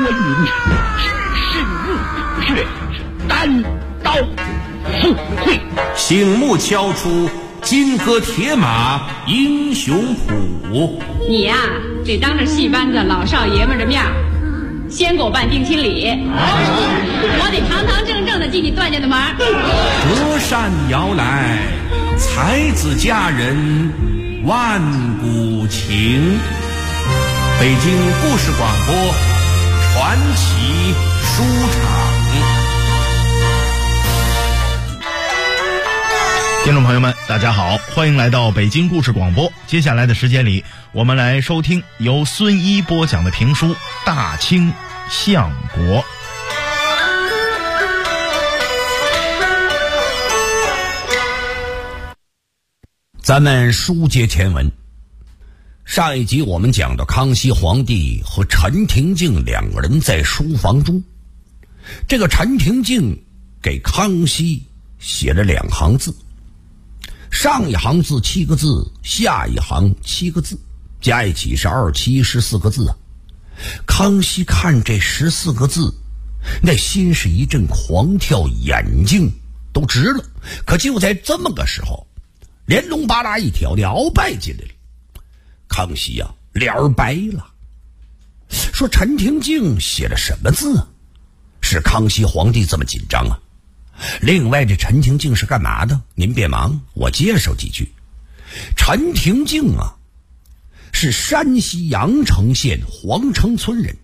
云只身入血，单刀赴会。 醒目敲出金戈铁马英雄谱。 你呀，得当着戏班子老少爷们的面先给我办定亲礼，我得堂堂正正的进你段家的门。 隔山遥来，才子佳人万古情。北京故事广播传奇书场。 听众朋友们，大家好，欢迎来到北京故事广播。接下来的时间里，我们来收听由孙一播讲的评书《大清相国》。 咱们书接前文，上一集我们讲到康熙皇帝和陈廷敬两个人在书房中，这个陈廷敬给康熙写了2行字，上一行字7个字，下一行7个字，加一起是27、14个字啊。康熙看这14个字，那心是一阵狂跳，眼睛都直了。可就在这么个时候，连龙巴拉一条的鳌拜进来了。康熙啊，脸儿白了，说陈廷敬写了什么字啊？是康熙皇帝这么紧张啊？另外，这陈廷敬是干嘛的？您别忙，我介绍几句。陈廷敬啊，是山西阳城县黄城村人。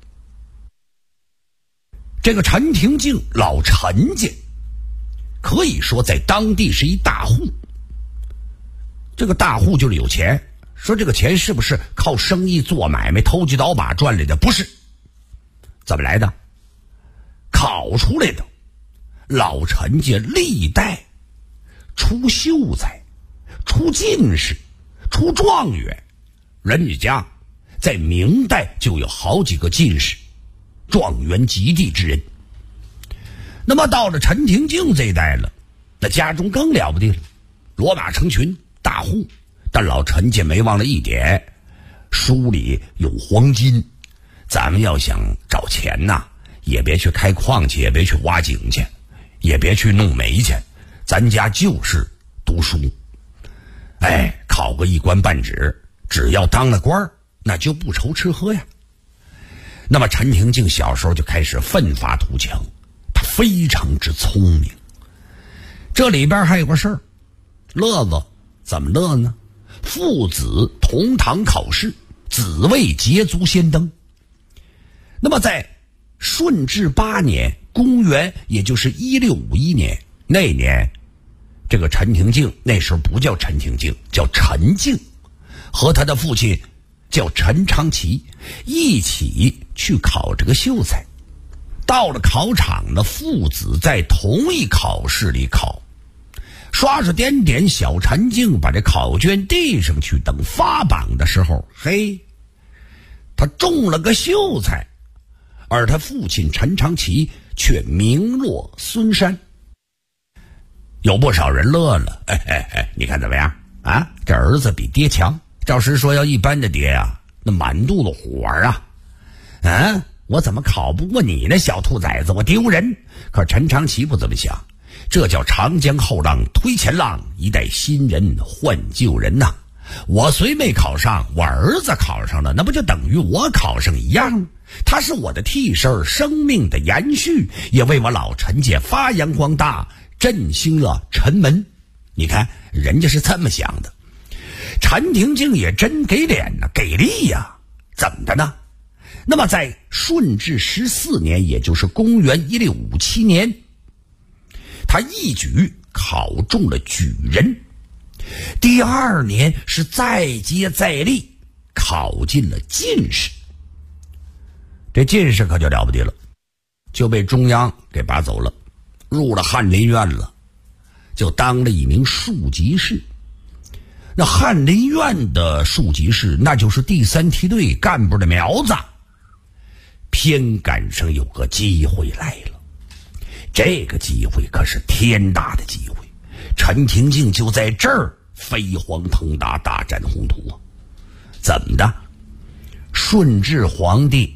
这个陈廷敬，老陈家，可以说在当地是一大户。这个大户就是有钱，说这个钱是不是靠生意做买卖投机倒把赚来的？不是。怎么来的？考出来的。老陈家历代出秀才，出进士，出状元，人家在明代就有好几个进士、状元及第之人。那么到了陈廷敬这一代了，那家中更了不得了，骡马成群，大户。但老陈家没忘了一点，书里有黄金，咱们要想找钱呐，也别去开矿去，也别去挖井去，也别去弄煤去，咱家就是读书。考个一官半职，只要当了官，那就不愁吃喝呀。那么陈廷敬小时候就开始奋发图强，他非常之聪明。这里边还有个事儿，乐子怎么乐呢？父子同堂考试，子位捷足先登。那么在顺治8年，公元也就是1651年，那年这个陈廷敬，那时候不叫陈廷敬，叫陈敬，和他的父亲叫陈长祺一起去考这个秀才。到了考场呢，父子在同一考试里考，刷刷点点，小陈敬把这考卷递上去，等发榜的时候，嘿，他中了个秀才，而他父亲陈长祺却名落孙山。有不少人乐了，你看怎么样啊？这儿子比爹强。照实说，要一般的爹啊，那满肚子火啊！我怎么考不过你那小兔崽子？我丢人！可陈长祺不这么想，这叫长江后浪推前浪，一代新人换旧人呐。我虽没考上，我儿子考上了，那不就等于我考上一样？他是我的替身，生命的延续，也为我老陈家发扬光大，振兴了陈门。你看人家是这么想的。陈廷敬也真给脸呢，给力呀！怎么的呢？那么在顺治14年，也就是公元1657年，他一举考中了举人。第2年是再接再厉，考进了进士。这进士可就了不得了，就被中央给拔走了，入了翰林院了，就当了一名庶吉士。那翰林院的庶吉士，那就是第3梯队干部的苗子。偏赶上有个机会来了，这个机会可是天大的机会，陈廷敬就在这儿飞黄腾达，大展宏图啊！怎么的？顺治皇帝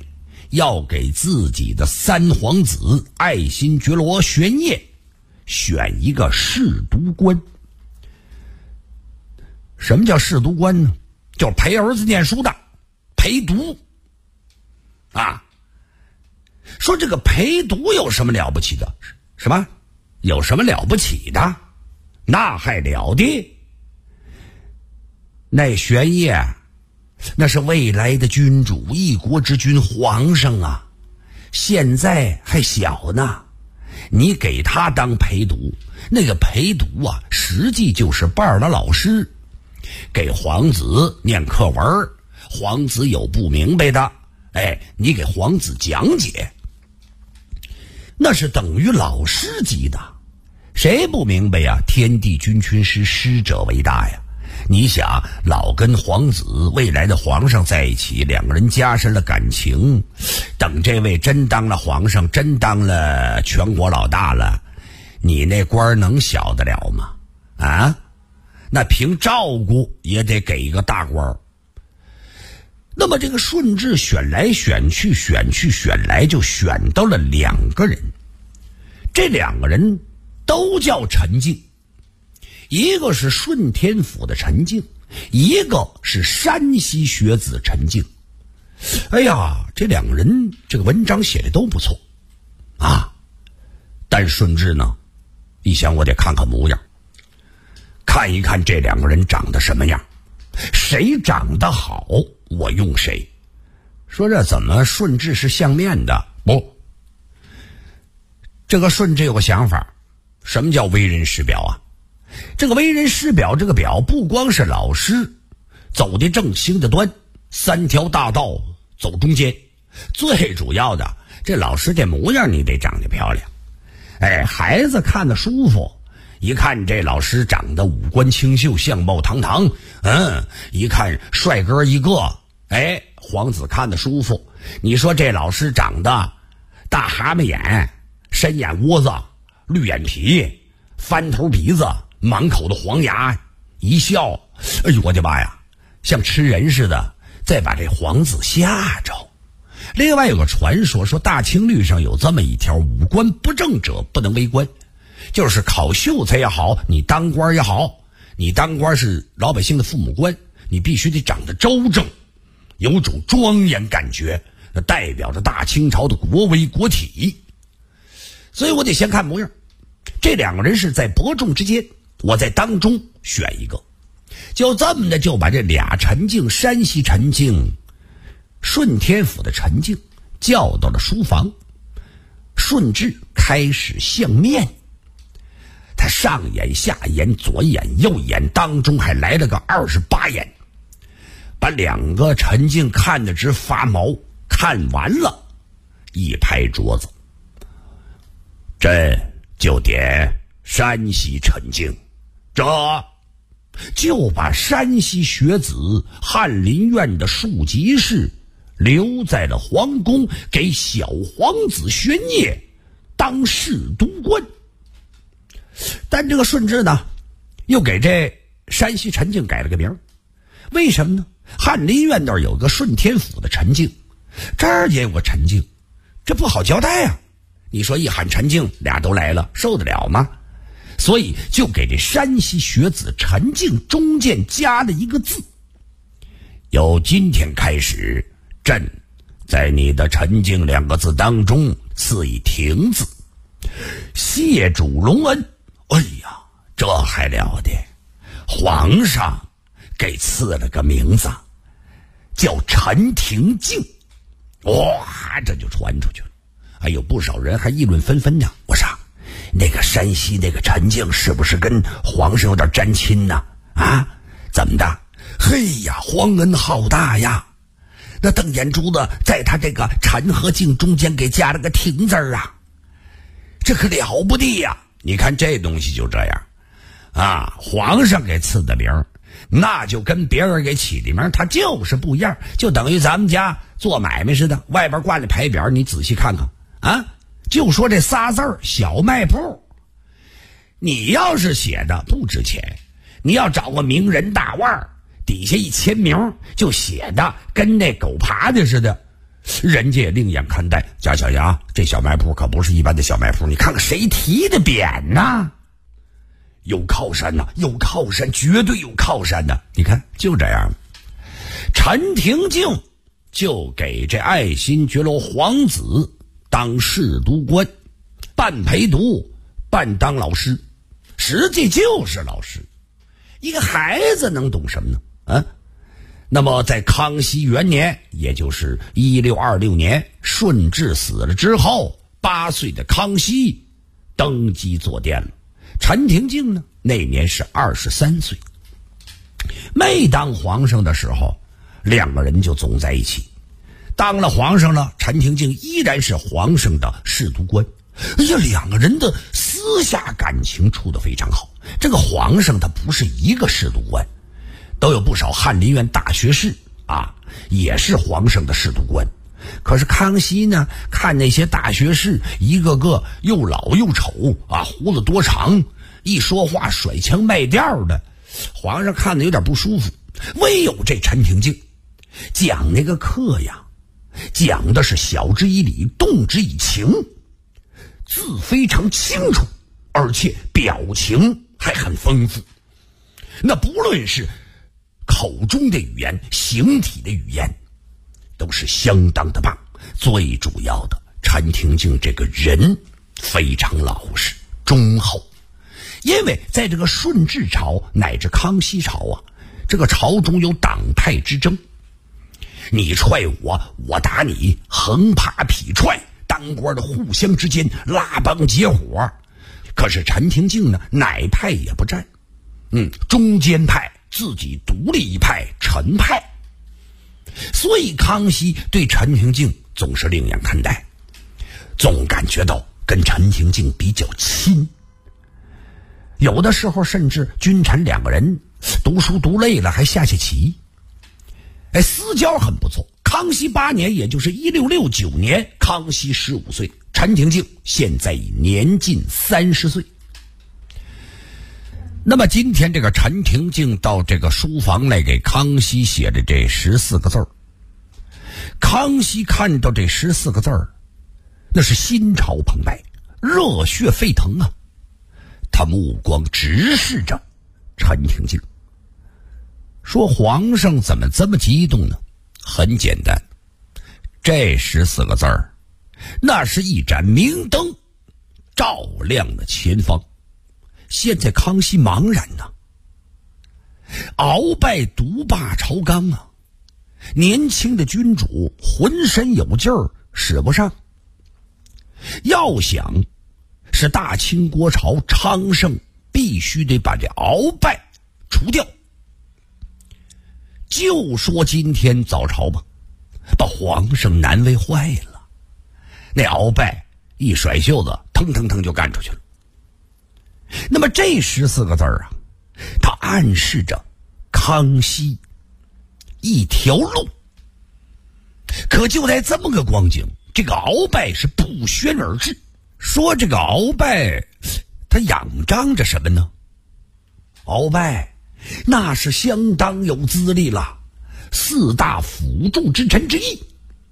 要给自己的三皇子爱新觉罗玄烨选一个侍读官。什么叫侍读官呢？就是陪儿子念书的，陪读啊。说这个陪读有什么了不起的？什么？有什么了不起的？那还了得！那玄烨那是未来的君主，一国之君，皇上啊，现在还小呢。你给他当陪读，那个陪读啊，实际就是伴的老师，给皇子念课文，皇子有不明白的，你给皇子讲解，那是等于老师级的。谁不明白呀？天地君君师，师者为大呀。你想，老跟皇子未来的皇上在一起，两个人加深了感情，等这位真当了皇上，真当了全国老大了，你那官能小得了吗？啊，那凭照顾也得给一个大官。那么这个顺治选来选去选来，就选到了2个人。这2个人都叫陈敬，一个是顺天府的陈敬，一个是山西学子陈敬。哎呀，这2个人这个文章写的都不错啊。但顺治呢，一想我得看看模样，看一看这2个人长得什么样，谁长得好我用谁。说这怎么顺治是相面的？不，这个顺治有个想法。什么叫为人师表啊？这个为人师表，这个表不光是老师走的正，行的端，3条大道走中间，最主要的，这老师这模样你得长得漂亮。孩子看得舒服，一看这老师长得五官清秀，相貌堂堂，一看帅哥一个，皇子看得舒服。你说这老师长得大蛤蟆眼，深眼窝子，绿眼皮，翻头鼻子，满口的黄牙，一笑，哎呦我的妈呀，像吃人似的，再把这皇子吓着。另外有个传说，说大清律上有这么一条，五官不正者不能为官，就是考秀才也好，你当官也好，你当官是老百姓的父母官，你必须得长得周正，有种庄严感觉，那代表着大清朝的国威国体。所以我得先看模样。这2个人是在伯仲之间，我在当中选一个。就这么的，就把这俩陈敬，山西陈敬，顺天府的陈敬叫到了书房。顺治开始相面，他上眼下眼左眼右眼当中还来了个28眼，把2个陈敬看得直发毛。看完了，一拍桌子，朕就点山西陈敬，这就把山西学子翰林院的庶吉士留在了皇宫，给小皇子玄烨当侍读官。但这个顺治呢，又给这山西陈敬改了个名。为什么呢？翰林院那儿有个顺天府的陈敬，这儿也有个陈敬，这不好交代啊。你说一喊陈敬，俩都来了，受得了吗？所以就给这山西学子陈敬中间加了一个字。由今天开始，朕在你的陈敬2个字当中赐以停字，谢主隆恩。哎呀，这还了得！皇上给赐了个名字，叫陈廷敬。哇，这就传出去了。哎呦，不少人还议论纷纷呢。我说那个山西那个陈敬是不是跟皇上有点沾亲呢？啊，怎么的？嘿呀，皇恩浩大呀！那邓眼珠子在他这个陈和敬中间给加了个廷字啊，这可了不得呀！你看这东西就这样啊，皇上给赐的名，那就跟别人给起的名他就是不一样，就等于咱们家做买卖似的，外边挂的牌匾你仔细看看啊，就说这仨字儿小卖铺，你要是写的不值钱，你要找个名人大腕儿底下一签名，就写的跟那狗爬的似的， 人家也另眼看待。贾小牙，这小卖铺可不是一般的小卖铺，你看看谁提的匾呐？有靠山呐，有靠山，绝对有靠山呐！你看，就这样，陈廷敬就给这爱新觉罗皇子当侍读官，半陪读，半当老师，实际就是老师。一个孩子能懂什么呢？啊？那么在康熙元年，也就是1626年，顺治死了之后，8岁的康熙登基坐殿了。陈廷敬呢，那年是23岁。没当皇上的时候，两个人就总在一起。当了皇上了，陈廷敬依然是皇上的侍读官。哎呀，两个人的私下感情处得非常好。这个皇上他不是一个侍读官，都有不少翰林院大学士啊，也是皇上的侍读官。可是康熙呢，看那些大学士一个个又老又丑啊，胡子多长，一说话甩腔卖调的，皇上看得有点不舒服。唯有这陈廷敬讲那个课呀，讲的是晓之以理，动之以情，字非常清楚，而且表情还很丰富。那不论是口中的语言，形体的语言，都是相当的棒。最主要的，陈廷敬这个人非常老实忠厚。因为在这个顺治朝乃至康熙朝啊，这个朝中有党派之争，你踹我，我打你，横爬劈踹，当官的互相之间拉帮结伙。可是陈廷敬呢，哪派也不占，中间派，自己独立一派，陈派。所以康熙对陈廷敬总是另眼看待，总感觉到跟陈廷敬比较亲。有的时候甚至君臣两个人读书读累了还下棋，私交很不错。康熙8年，也就是1669年，康熙15岁，陈廷敬现在已年近30岁。那么今天这个陈廷敬到这个书房来给康熙写的这14个字儿，康熙看到这14个字儿，那是心潮澎湃，热血沸腾啊！他目光直视着陈廷敬，说：“皇上怎么这么激动呢？很简单，这14个字儿，那是一盏明灯，照亮了前方。现在康熙茫然呐，鳌拜独霸朝纲啊，年轻的君主浑身有劲儿使不上。要想是大清国朝昌盛，必须得把这鳌拜除掉。就说今天早朝吧，把皇上难为坏了。那鳌拜一甩袖子，腾腾腾就干出去了。那么这14个字啊，它暗示着康熙一条路。可就在这么个光景，这个鳌拜是不宣而至。说这个鳌拜他仰仗着什么呢？鳌拜那是相当有资历了，4大辅助之臣之一，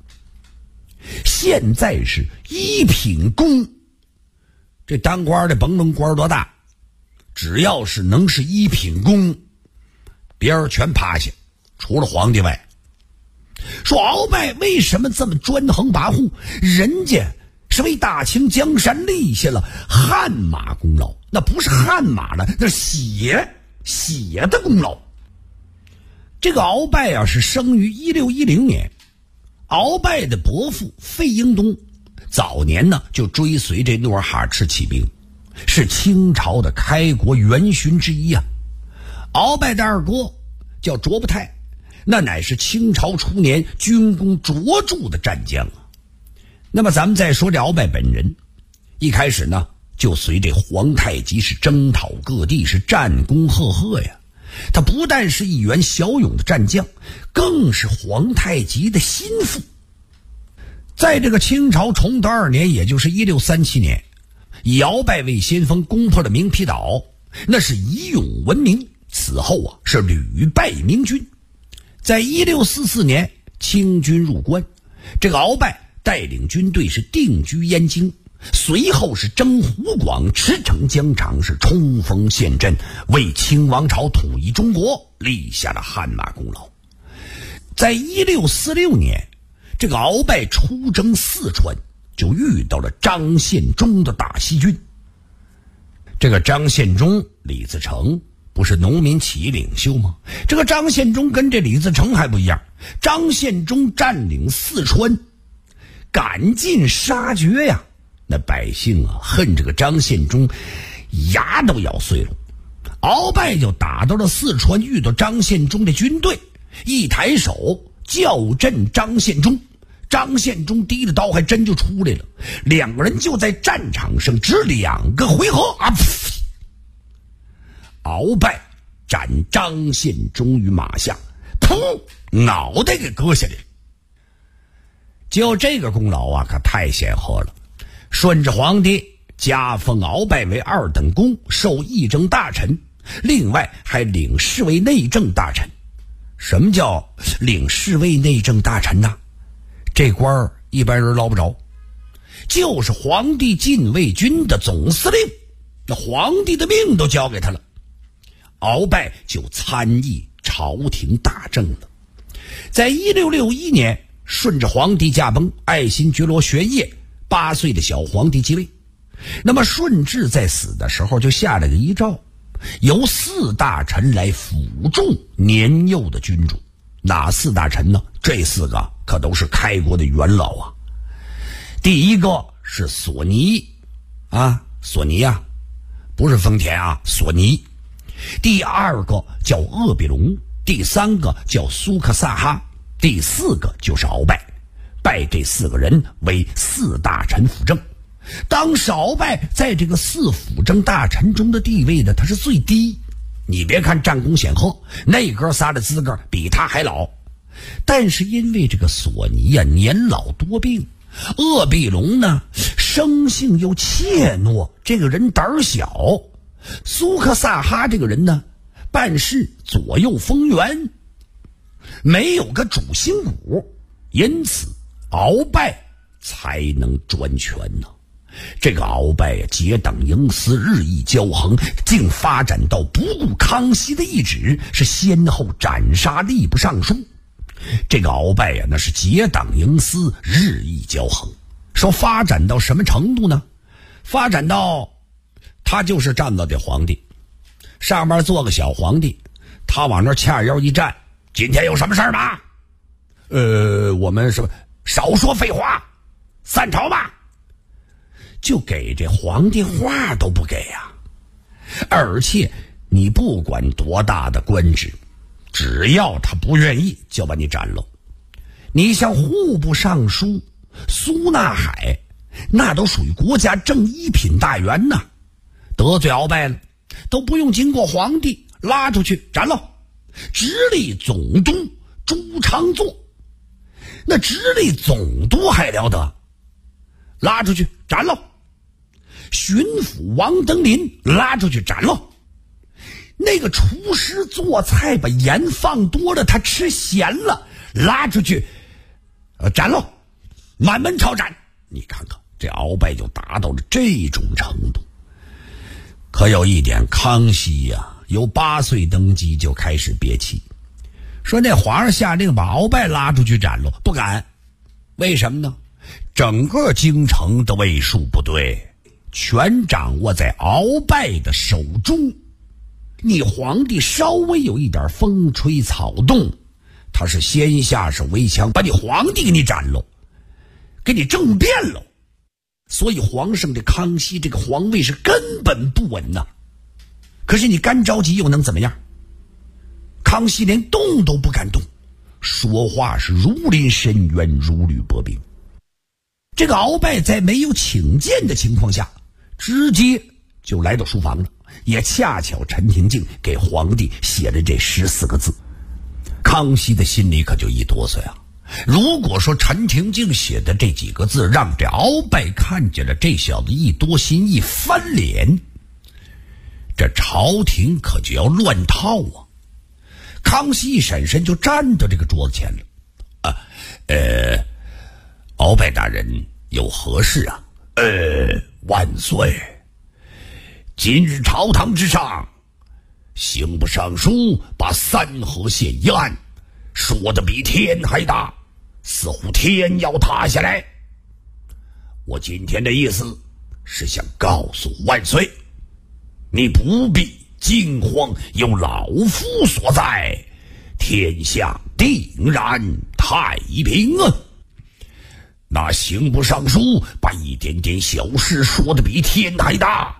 现在是1品公。这当官的甭论官多大，只要是能是1品公，别人全趴下，除了皇帝外。说鳌拜为什么这么专横跋扈？人家是为大清江山立下了汗马功劳，那不是汗马了，那是血的功劳。这个鳌拜啊，是生于1610年。鳌拜的伯父费英东早年呢就追随这努尔哈赤起兵，是清朝的开国元勋之一啊。鳌拜的二哥叫卓不泰，那乃是清朝初年军功卓著的战将啊。那么咱们再说这鳌拜本人，一开始呢就随这皇太极是征讨各地，是战功赫赫呀。他不但是一员骁勇的战将，更是皇太极的心腹。在这个清朝崇德2年，也就是1637年，以鳌拜为先锋攻破了明皮岛，那是以勇闻名。此后啊，是屡败明军。在1644年，清军入关， 这个鳌拜带领军队是定居燕京，随后是征湖广、驰骋疆场，是冲锋陷阵，为清王朝统一中国立下了汗马功劳。在1646年，这个鳌拜出征四川，就遇到了张献忠的大西军。这个张献忠、李自成不是农民起义领袖吗？这个张献忠跟这李自成还不一样，张献忠占领四川，赶尽杀绝呀！那百姓啊，恨这个张献忠牙都咬碎了。鳌拜就打到了四川，遇到张献忠的军队，一抬手叫阵张献忠，张献忠提着刀还真就出来了，两个人就在战场上只2个回合啊！鳌拜斩张献忠于马下，噗，脑袋给割下来了。就这个功劳啊，可太显赫了。顺治皇帝加封鳌拜为2等公，授议政大臣，另外还领侍卫内政大臣。什么叫领侍卫内政大臣呢？这官儿一般人捞不着，就是皇帝禁卫军的总司令，那皇帝的命都交给他了。鳌拜就参议朝廷大政了。在1661年，顺治皇帝驾崩，爱新觉罗玄烨8岁的小皇帝继位。那么顺治在死的时候就下了个遗诏，由4大臣来辅助年幼的君主。哪4大臣呢？这4个可都是开国的元老啊。第一个是索尼啊，索尼啊，不是丰田啊，索尼。第2个叫鄂必隆，第3个叫苏克萨哈，第4个就是鳌拜。拜这4个人为4大臣辅政。当时鳌拜在这个4辅政大臣中的地位呢，他是最低。你别看战功显赫，那哥仨的资格比他还老，但是因为这个索尼啊年老多病，鄂必隆呢生性又怯懦，这个人胆小，苏克萨哈这个人呢办事左右逢源，没有个主心骨，因此鳌拜才能专权呢。这个鳌拜呀，结党营私，日益骄横，竟发展到不顾康熙的懿旨，是先后斩杀吏部尚书。这个鳌拜呀，那是结党营私，日益骄横。说发展到什么程度呢？发展到他就是站到这皇帝上面做个小皇帝，他往那掐腰一站，今天有什么事儿吗？我们什么少说废话，散朝吧。就给这皇帝话都不给呀！而且你不管多大的官职，只要他不愿意，就把你斩了。你像户部尚书苏纳海，那都属于国家正一品大员呐，得罪鳌拜了，都不用经过皇帝，拉出去斩了。直隶总督朱常作，那直隶总督还了得，拉出去斩了。巡抚王登临拉出去斩了。那个厨师做菜把盐放多了，他吃咸了，拉出去斩了，满门抄斩。你看看这鳌拜就达到了这种程度。可有一点，康熙呀，由8岁登基就开始憋气，说那皇上下令把鳌拜拉出去斩了，不敢。为什么呢？整个京城的卫戍部队全掌握在鳌拜的手中，你皇帝稍微有一点风吹草动，他是先下手为强，把你皇帝给你斩了，给你政变了。所以皇上这康熙这个皇位是根本不稳呐。可是你干着急又能怎么样？康熙连动都不敢动，说话是如临深渊，如履薄冰。这个鳌拜在没有请见的情况下，直接就来到书房了，也恰巧陈廷敬给皇帝写了这14个字。康熙的心里可就一哆嗦呀。如果说陈廷敬写的这几个字让这鳌拜看见了，这小子一多心一翻脸，这朝廷可就要乱套啊。康熙一闪身就站到这个桌子前了。 鳌拜大人有何事啊？万岁！今日朝堂之上，刑部尚书把三河县一案说得比天还大，似乎天要塌下来。我今天的意思是想告诉万岁，你不必惊慌，有老夫所在，天下定然太平啊！那刑部尚书把一点点小事说得比天还大，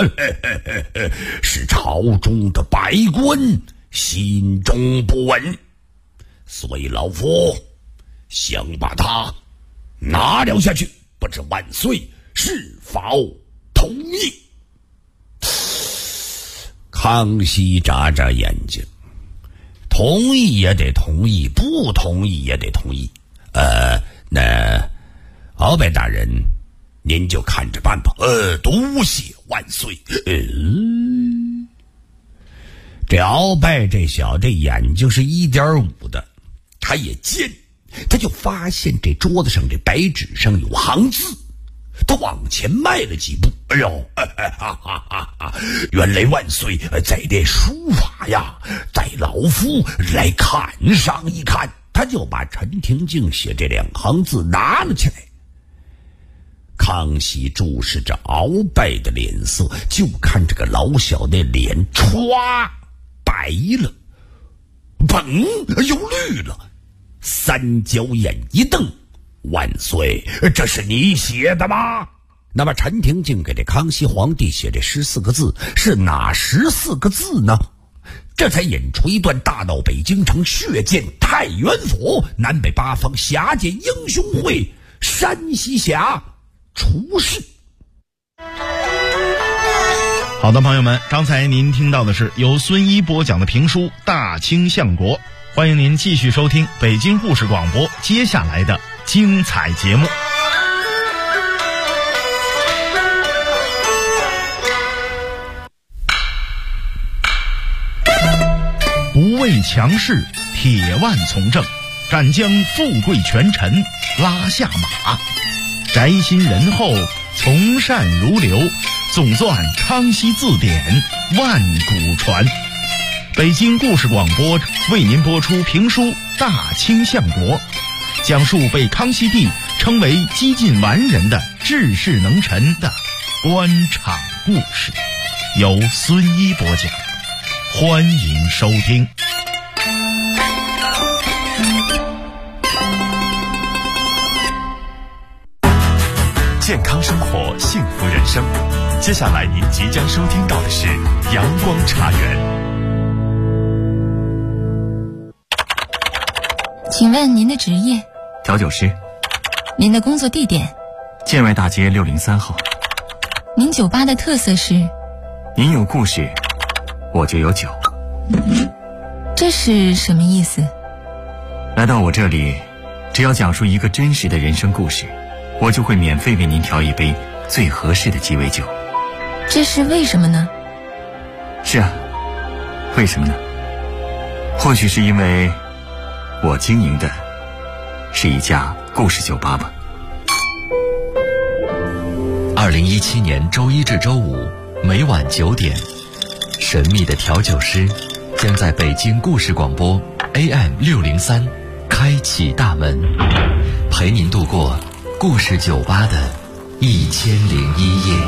是朝中的百官心中不稳，所以老夫想把他拿了下去，不知万岁是否同意？康熙眨眨眼睛，同意也得同意，不同意也得同意。那鳌拜大人，您就看着办吧。多谢万岁。这鳌拜这小子眼睛是 1.5 的，他也尖，他就发现这桌子上这白纸上有行字，他往前迈了几步。哎呦，原来万岁在练书法呀，带老夫来看上一看。他就把陈廷敬写这2行字拿了起来。康熙注视着鳌拜的脸色，就看这个老小的脸歘白了，砰又绿了，三角眼一瞪：万岁，这是你写的吗？那么陈廷敬给这康熙皇帝写这14个字是哪14个字呢？这才引出一段大闹北京城，血溅太原府，南北八方侠剑英雄会，山西峡出事。 好的，朋友们，刚才您听到的是由孙一播讲的评书《大清相国》，欢迎您继续收听北京故事广播接下来的精彩节目。不畏强势，铁腕从政，敢将富贵权臣拉下马，宅心仁厚，从善如流，总算康熙字典万古传。北京故事广播为您播出评书《大清相国》，讲述被康熙帝称为几近完人的治世能臣的官场故事，由孙一播讲，欢迎收听。 健康生活，幸福人生。接下来您即将收听到的是阳光茶园。 请问您的职业？ 调酒师。 您的工作地点？ 建外大街603号。 您酒吧的特色是？ 您有故事，我就有酒。 这是什么意思？ 来到我这里，只要讲述一个真实的人生故事，我就会免费为您调一杯最合适的鸡尾酒。 这是为什么呢？ 是啊，为什么呢？或许是因为我经营的是一家故事酒吧吧。 2017年周一至周五每晚9点，神秘的调酒师将在北京故事广播 AM603开启大门，陪您度过故事酒吧的1001夜。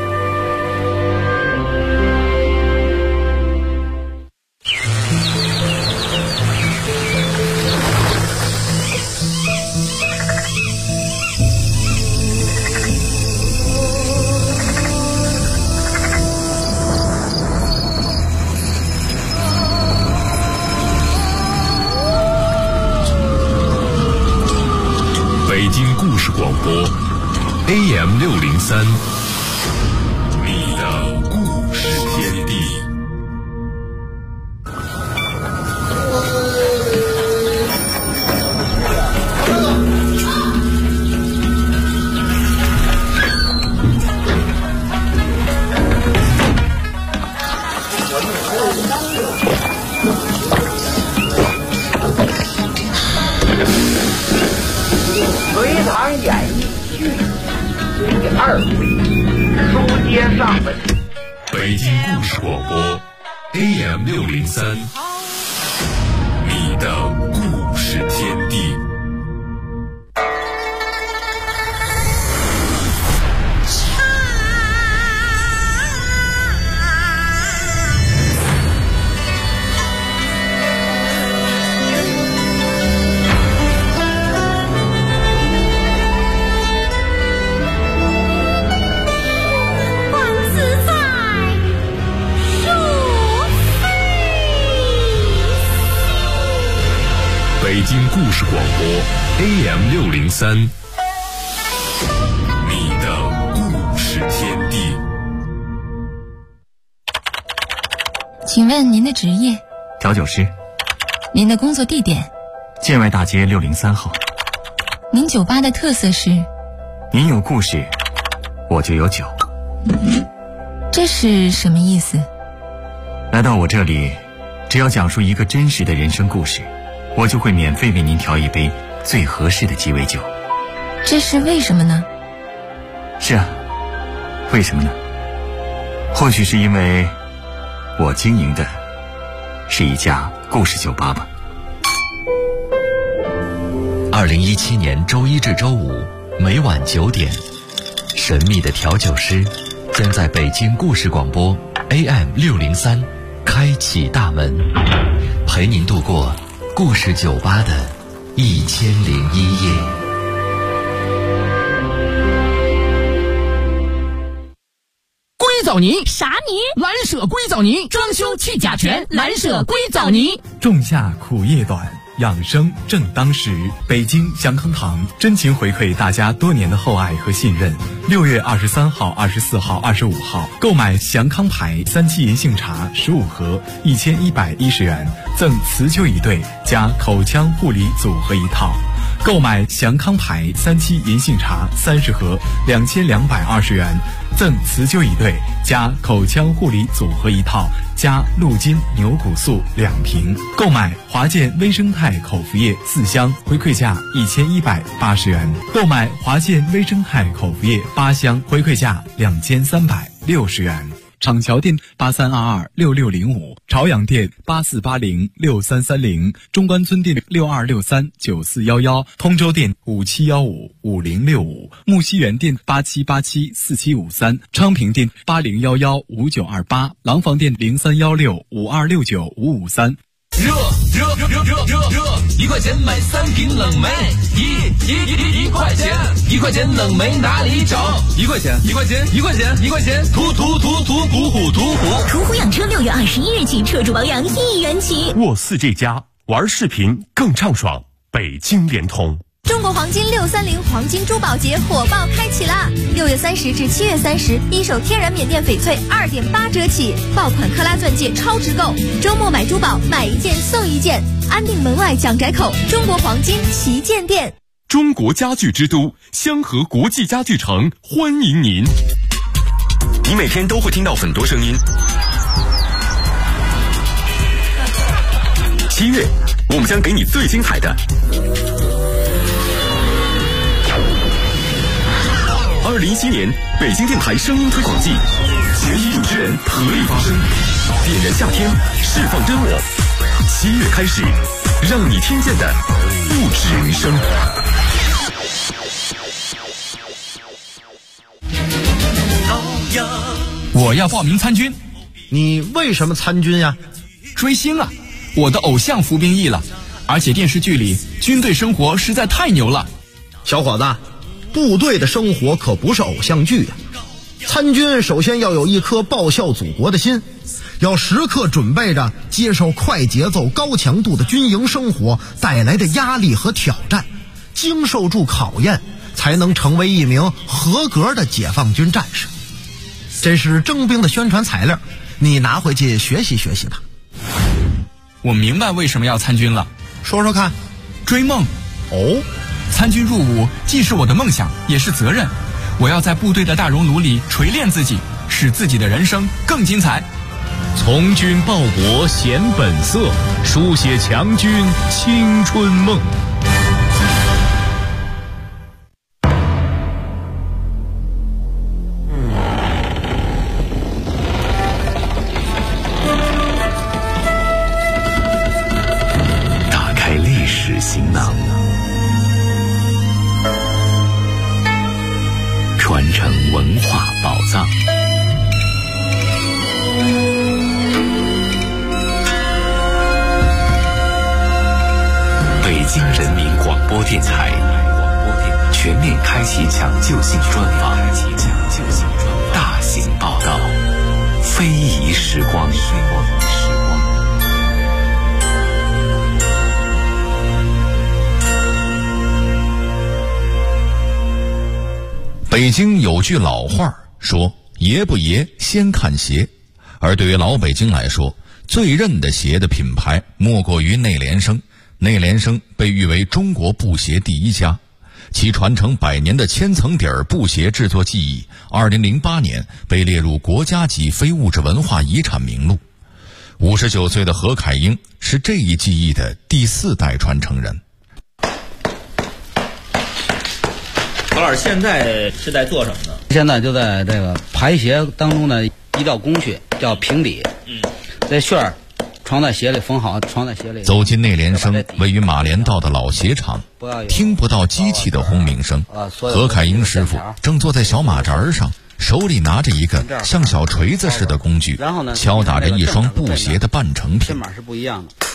北京故事广播 AM603，你的故事天地。 所以堂演艺剧第2回，书接上文。 北京故事广播 AM603，你的故事天地。北京故事广播 AM603，你的故事天地。 请问您的职业？ 调酒师。 您的工作地点？ 建外大街603号。 您酒吧的特色是？ 您有故事，我就有酒。 这是什么意思？ 来到我这里，只要讲述一个真实的人生故事，我就会免费为您调一杯最合适的鸡尾酒。 这是为什么呢？ 是啊，为什么呢？或许是因为我经营的是一家故事酒吧吧。 2017年周一至周五每晚9点，神秘的调酒师将在北京故事广播 AM603开启大门，陪您度过故事酒吧的1001夜。 硅藻泥啥泥？ 蓝舍硅藻泥，装修去甲醛，蓝舍硅藻泥。 仲夏苦夜短，养生正当时。北京祥康堂真情回馈大家多年的厚爱和信任。6月23号、24号、25号，购买祥康牌3七银杏茶15盒，1110元，赠磁灸一对加口腔护理组合一套。购买祥康牌3七银杏茶30盒，2220元，赠磁灸一对加口腔护理组合一套，加鹿筋牛骨素2瓶。购买华健微生态口服液4箱，回馈价1180元。购买华健微生态口服液8箱，回馈价2360元。厂桥店83226605，朝阳店84806330，中关村店62639411，通州店57155065，木樨园店87874753，昌平店80115928，廊坊店031652695553。 热，1块钱买3瓶冷梅，一块钱，1块钱冷梅哪里找？1块钱，图虎。 途虎养车6月21日起，车主保养1元起。 沃4这家玩视频更畅爽，北京联通。 中国黄金630黄金珠宝节火爆开启啦！6月30至7月30，一手天然缅甸翡翠2.8折起，爆款克拉钻戒超值购，周末买珠宝买1件送1件，安定门外蒋宅口中国黄金旗舰店。 中国家具之都香河国际家具城欢迎您。你每天都会听到很多声音。7月，我们将给你最精彩的。2017年北京电台声音推广季，全体主持人合力发声，点燃夏天，释放真我。7月开始，让你听见的不止人声。 我要报名参军。 你为什么参军呀？ 追星啊！我的偶像服兵役了，而且电视剧里军队生活实在太牛了。 小伙子，部队的生活可不是偶像剧呀。参军首先要有一颗报效祖国的心，要时刻准备着接受快节奏高强度的军营生活带来的压力和挑战，经受住考验，才能成为一名合格的解放军战士。这是征兵的宣传材料，你拿回去学习学习吧。 我明白为什么要参军了， 说说看。 追梦。 哦， 参军入伍既是我的梦想，也是责任。我要在部队的大熔炉里锤炼自己，使自己的人生更精彩。 从军报国显本色，书写强军青春梦。 京人民广播电台全面开启抢救性专访，大型报道，非遗时光。 北京有句老话说，爷不爷先看鞋，而对于老北京来说，最认的鞋的品牌莫过于内联升。内联升被誉为中国布鞋第一家，其传承100年的千层底儿布鞋制作技艺2008年被列入国家级非物质文化遗产名录。59岁的何凯英是这一技艺的第4代传承人。 何老师现在是在做什么呢？ 现在就在这个排鞋当中的一道工序叫平底，这旋儿装在鞋里，缝好装在鞋里。 走进内联升位于马连道的老鞋厂，听不到机器的轰鸣声。何凯英师傅正坐在小马扎上，手里拿着一个像小锤子似的工具，敲打着一双布鞋的半成品。 这码是不一样的，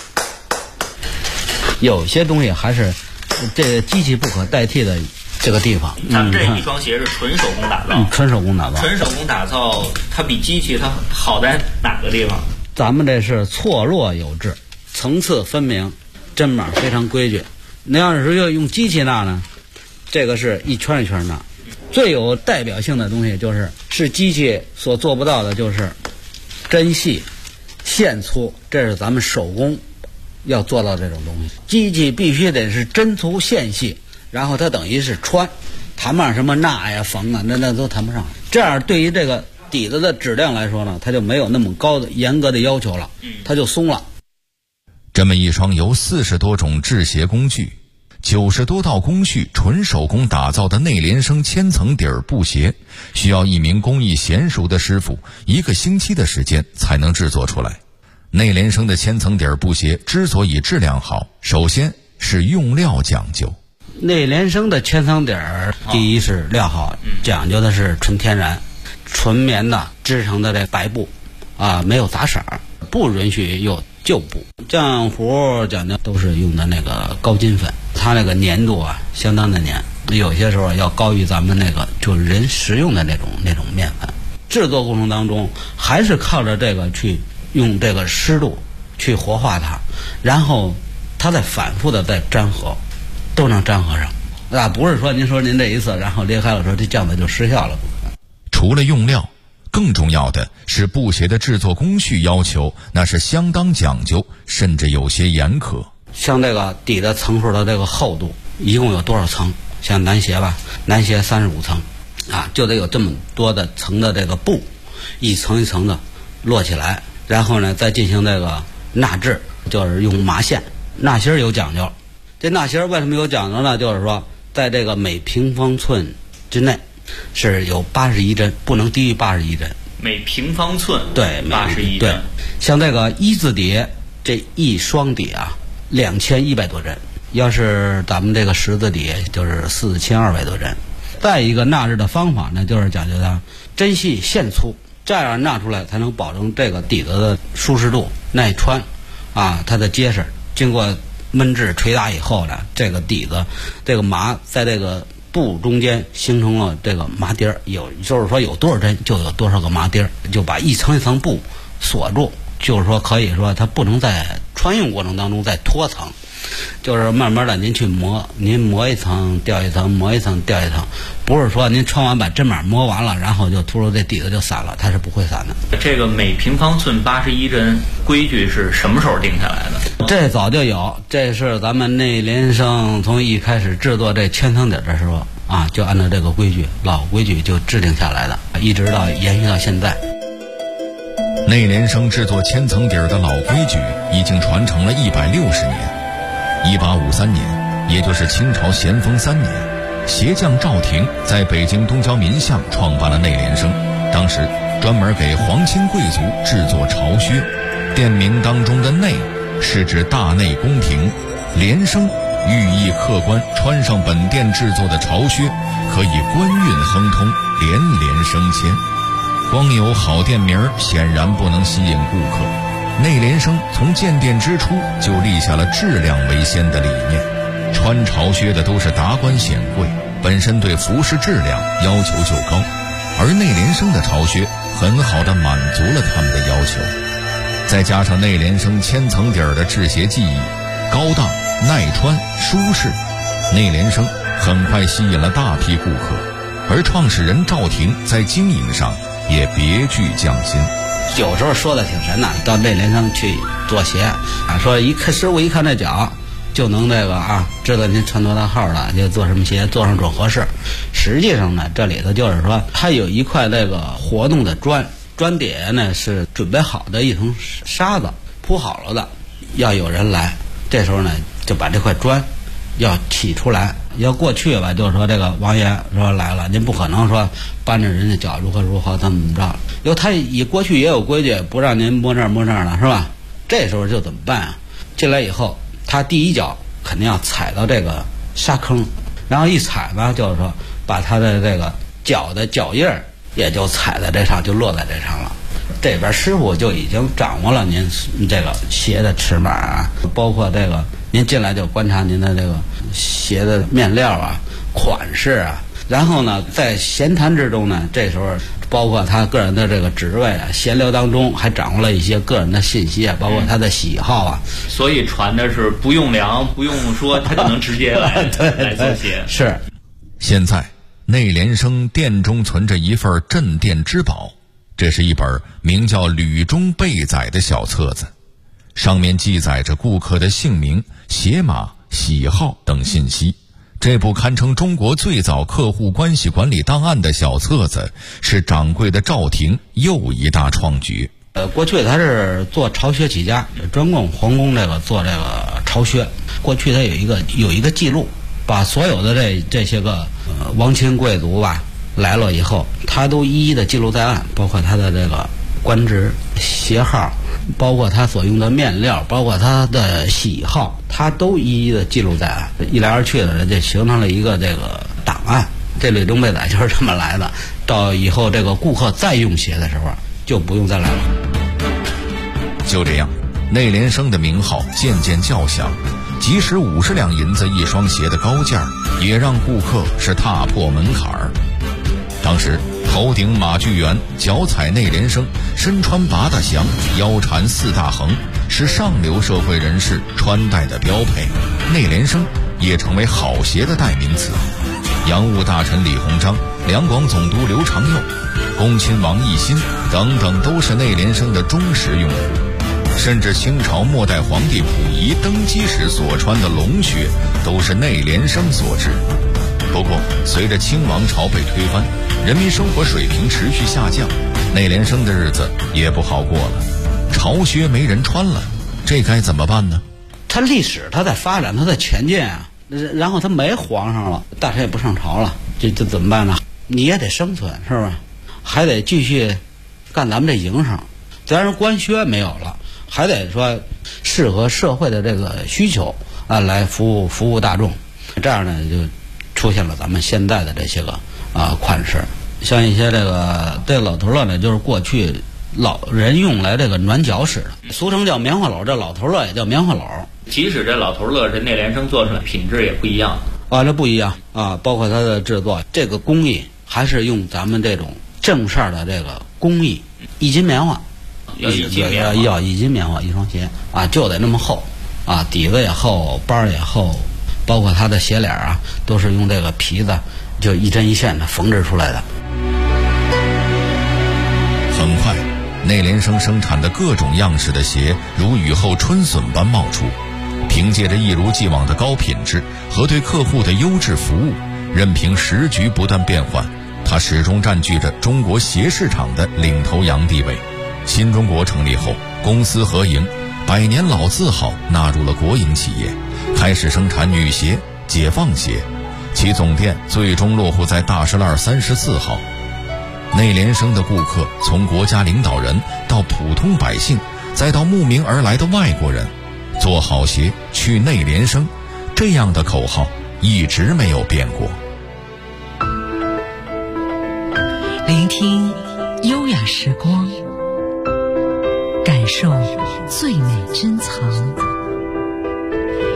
有些东西还是这机器不可代替的。这个地方， 咱们这一双鞋是纯手工打造， 纯手工打造。 纯手工打造，它比机器它好在哪个地方？ 咱们这是错落有致，层次分明，针码非常规矩。那要是说用机器纳呢，这个是一圈一圈纳。最有代表性的东西是机器所做不到的，就是针细、线粗，这是咱们手工要做到这种东西。机器必须得是针粗线细。然后它等于是穿，谈不上什么纳呀、缝啊，那都谈不上。这样对于这个底子的质量来说呢，它就没有那么高的严格的要求了，它就松了。 这么一双由40多种制鞋工具、90多道工序纯手工打造的内联升千层底儿布鞋，需要一名工艺娴熟的师傅1个星期的时间才能制作出来。内联升的千层底儿布鞋之所以质量好，首先是用料讲究。 内联升的千层底儿，第一是料好，讲究的是纯天然、纯棉的织成的这白布，没有杂色，不允许有旧布。浆糊讲究都是用的那个高筋粉，它那个粘度相当的粘，有些时候要高于咱们那个就是人食用的那种面粉。制作过程当中还是靠着这个去用这个湿度去活化它，然后它再反复的再粘合。都能粘合上，不是说您这一次，然后裂开了说这酱子就失效了。 除了用料，更重要的是布鞋的制作工序要求，那是相当讲究，甚至有些严苛。 像这个底的层数的这个厚度，一共有多少层？像男鞋吧，男鞋35层，就得有这么多的层的这个布，一层一层的摞起来，然后呢再进行这个纳制，就是用麻线。纳芯有讲究。这纳芯为什么有讲究呢？就是说，在这个每平方寸之内是有81针，不能低于81针。 每平方寸对 81针。 对，像这个一字底，这一双底2100多针；要是咱们这个十字底，就是4200多针。再一个纳制的方法呢，就是讲究它针细线粗，这样纳出来才能保证这个底子的舒适度、耐穿，它的结实。经过焖制捶打以后呢，这个底子这个麻在这个布中间形成了这个麻钉儿，就是说有多少针就有多少个麻钉儿，就把一层一层布锁住，就是说可以说它不能在穿用过程当中再脱层，就是慢慢的您去磨，您磨一层掉一层，磨一层掉一层，不是说您穿完把针码磨完了，然后就突然这底子就散了，它是不会散的。 这个每平方寸81针规矩是什么时候定下来的？ 这早就有，这是咱们内联升从一开始制作这千层底的时候就按照这个规矩，老规矩就制定下来的，一直到延续到现在。 内联升制作千层底的老规矩已经传承了160年。1853年，也就是清朝咸丰3年，鞋匠赵廷在北京东郊民巷创办了内联升，当时专门给皇亲贵族制作朝靴。店名当中的内是指大内宫廷，联升寓意客官穿上本店制作的朝靴，可以官运亨通，连连升迁。光有好店名显然不能吸引顾客，内联升从建店之初就立下了质量为先的理念。 穿朝靴的都是达官显贵，本身对服饰质量要求就高，而内联升的朝靴很好地满足了他们的要求。再加上内联升千层底儿的制鞋技艺高档、耐穿、舒适，内联升很快吸引了大批顾客，而创始人赵廷在经营上也别具匠心。 有时候说的挺神的，到内联升去做鞋啊，说师傅一看这脚就能这个啊，知道您穿多大号了，就做什么鞋，做上准合适。实际上呢，这里头就是说，它有一块那个活动的砖底呢是准备好的一层沙子铺好了的，要有人来，这时候呢就把这块砖要起出来。要过去吧，就是说这个王爷说来了，您不可能说搬着人家脚如何怎么着，因为他过去也有规矩，不让您摸这儿了，是吧？这时候就怎么办啊？进来以后，他第一脚肯定要踩到这个沙坑，然后一踩呢，就是说把他的这个脚的脚印儿也就踩在这上，就落在这上了。这边师傅就已经掌握了您这个鞋的尺码啊，包括这个您进来就观察您的这个鞋的面料啊、款式啊，然后呢，在闲谈之中呢，这时候包括他个人的这个职位啊，闲聊当中还掌握了一些个人的信息啊，包括他的喜好啊。 所以传的是不用量，不用说，他就能直接来来做鞋。 是。 现在内联升店中存着一份镇店之宝，这是一本名叫《吕中备载》的小册子，上面记载着顾客的姓名、鞋码、喜好等信息。这部堪称中国最早客户关系管理档案的小册子，是掌柜的赵廷又一大创举。 过去他是做朝靴起家，专供皇宫这个做这个朝靴。过去他有一个记录，把所有的这些个王亲贵族吧来了以后，他都一一的记录在案，包括他的这个官职、鞋号，包括他所用的面料，包括他的喜好，他都一一的记录在案。一来二去的人就形成了一个这个档案。这吕中备载就是这么来的。到以后这个顾客再用鞋的时候，就不用再来了。 就这样，内联升的名号渐渐叫响，即使50两银子一双鞋的高价，也让顾客是踏破门槛儿。当时头顶马具圆，脚踩内联升，身穿八大祥，腰缠4大横，是上流社会人士穿戴的标配。内联升也成为好鞋的代名词。洋务大臣李鸿章、两广总督刘长佑、恭亲王奕欣等等都是内联升的忠实用户。甚至清朝末代皇帝溥仪登基时所穿的龙靴都是内联升所制。不过随着清王朝被推翻，人民生活水平持续下降，内联升的日子也不好过了。朝靴没人穿了，这该怎么办呢？ 它历史它在发展，它在前进啊，然后它没皇上了，大臣也不上朝了，这怎么办呢？你也得生存，是吧？还得继续干咱们这营生。咱说官靴没有了，还得说适合社会的这个需求啊，来服务大众。这样呢，就出现了咱们现在的这些个款式，像一些这老头乐呢，就是过去老人用来这个暖脚使的，俗称叫棉花篓，这老头乐也叫棉花篓。 即使这老头乐这内联升做出来品质也不一样啊，这不一样啊，包括它的制作，这个工艺还是用咱们这种正式的这个工艺，一斤棉花， 要一斤棉花一双鞋啊，就得那么厚啊，底子也厚，帮也厚，包括它的鞋脸啊，都是用这个皮子就一针一线的缝制出来的。 很快，内联升生产的各种样式的鞋如雨后春笋般冒出。凭借着一如既往的高品质和对客户的优质服务，任凭时局不断变换，它始终占据着中国鞋市场的领头羊地位。新中国成立后，公私合营，100年老字号纳入了国营企业，开始生产女鞋、解放鞋，其总店最终落户在大石栏34号。内联升的顾客从国家领导人到普通百姓，再到慕名而来的外国人，做好鞋去内联升，这样的口号一直没有变过。 聆听优雅时光，感受最美珍藏。北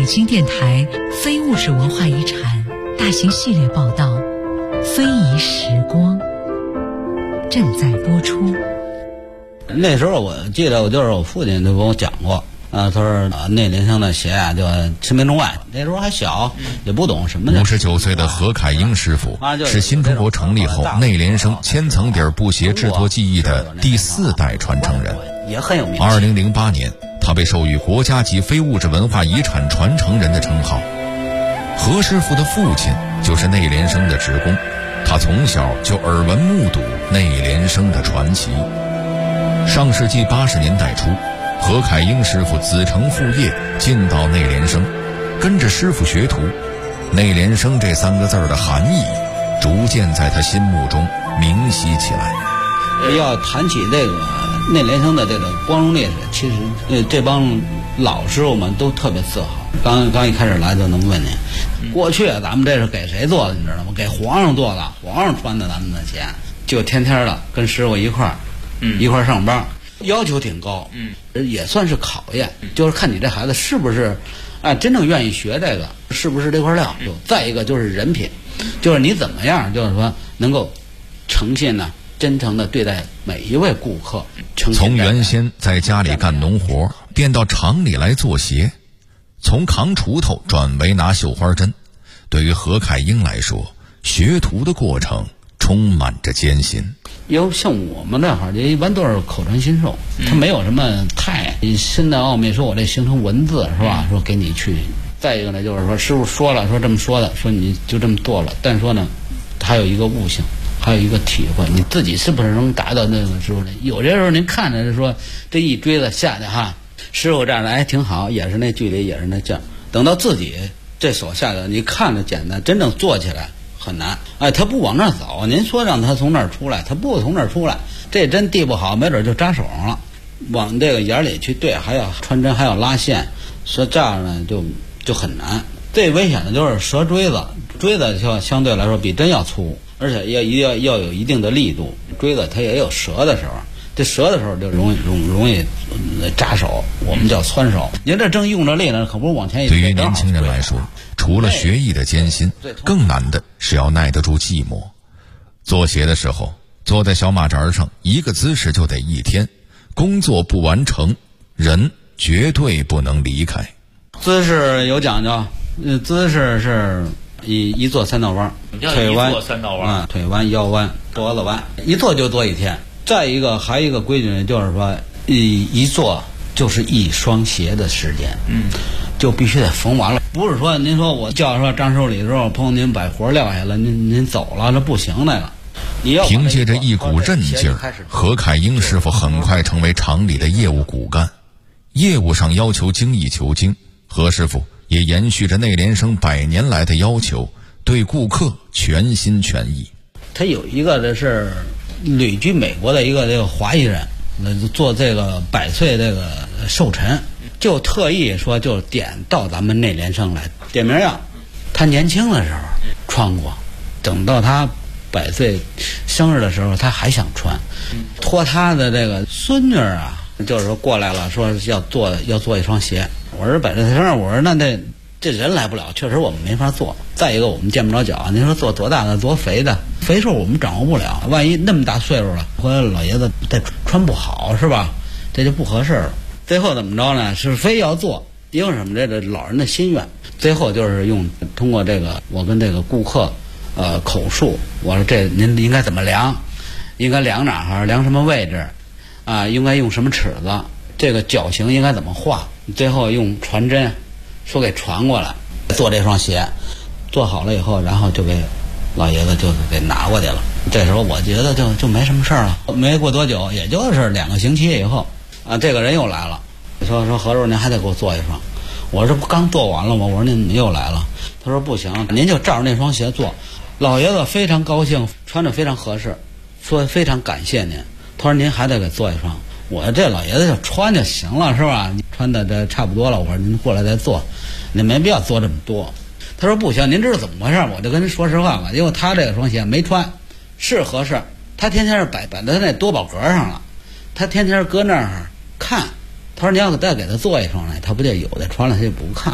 京电台非物质文化遗产大型系列报道《非遗时光》正在播出。 那时候我记得，我父亲就跟我讲过，他说内林生的鞋啊，就驰名中外。那时候还小，也不懂什么的。 59岁的何凯英师傅是新中国成立后内联升千层底布鞋制作技艺的第4代传承人， 也很有名。 2008年，他被授予国家级非物质文化遗产传承人的称号。何师傅的父亲就是内联升的职工，他从小就耳闻目睹内联升的传奇。上世纪80年代初，何凯英师傅子承父业进到内联升，跟着师傅学徒，内联升这3个字的含义逐渐在他心目中明晰起来。 要谈起这个内联升的这个光荣历史，其实这帮老师傅们都特别自豪。刚一开始来就能问你，过去咱们这是给谁做的，你知道吗？给皇上做的，皇上穿的咱们的鞋，就天天的跟师傅一块儿上班，要求挺高，也算是考验，就是看你这孩子是不是真正愿意学这个，是不是这块料。再一个就是人品，就是你怎么样，就是说能够诚信呢，真诚的对待每一位顾客。 从原先在家里干农活变到厂里来做鞋，从扛锄头转为拿绣花针，对于何凯英来说，学徒的过程充满着艰辛。 有像我们这行一般都是口传心授，他没有什么太深的奥秘，说我这形成文字是吧？说给你去。再一个呢，就是说师傅说了，说这么说的，说你就这么做了，但是说呢，还有一个悟性，还有一个体会，你自己是不是能达到那个时候呢？有些时候您看着是说这一锥子下去哈，师傅站着挺好，也是那距离，也是那劲儿，等到自己这手下的，你看着简单，真正做起来很难。他不往那儿走，您说让他从那儿出来，他不从那儿出来，这针递不好，没准就扎手上了。往这个眼里去对，还要穿针，还要拉线，说这样呢就很难。最危险的就是折锥子，锥子就相对来说比针要粗，而且要有一定的力度。锥子它也有折的时候，这折的时候就容易扎手，我们叫窜手。您这正用着力呢，可不是往前一推。 对于年轻人来说，除了学艺的艰辛，更难的是要耐得住寂寞。做鞋的时候，坐在小马扎上，一个姿势就得1天，工作不完成，人绝对不能离开。 姿势有讲究，姿势是一坐3道弯，腿弯 3道弯， 腿弯腰弯脖子弯，一坐就坐1天。再一个还有一个规矩呢，就是说一坐就是1双鞋的时间，就必须得缝完了。不是说您说我叫说张手里之后，朋友您把活撂下了，您走了，这不行那个。你要凭借着一股韧劲儿，何凯英师傅很快成为厂里的业务骨干。业务上要求精益求精，何师傅也延续着内联升100年来的要求，对顾客全心全意。 他有一个的是旅居美国的一个这个华裔人，做这个100岁这个寿辰，就特意说就点到咱们内联升来点名要他年轻的时候穿过，等到他100岁生日的时候他还想穿，托他的这个孙女啊，就是说过来了，说要做1双鞋。我说100岁生日，我说那这人来不了，确实我们没法做。再一个我们见不着脚，您说做多大的多肥的，肥瘦我们掌握不了，万一那么大岁数了，回来老爷子再穿不好是吧？这就不合适了。最后怎么着呢？是非要做，因为什么？这个老人的心愿。最后就是通过这个，我跟这个顾客口述，我说这您应该怎么量，应该量哪儿，量什么位置啊？应该用什么尺子？这个脚型应该怎么画？最后用传针说给传过来，做这双鞋，做好了以后，然后就给老爷子就给拿过去了。这时候我觉得就没什么事儿了。没过多久，也就是2个星期以后，这个人又来了，说何师傅您还得给我做1双。我说这不刚做完了吗？我说您又来了。他说不行，您就照着那双鞋做。老爷子非常高兴，穿着非常合适，说非常感谢您。他说您还得给做1双。我说这老爷子就穿就行了是吧？穿的这差不多了，我说您过来再做，您没必要做这么多。他说不行，您知道怎么回事？我就跟您说实话吧，因为他这双鞋没穿，是合适，他天天是摆在那多宝格上了，他天天搁那儿看。他说你要再给他做1双来，他不就有的穿了，他就不看了。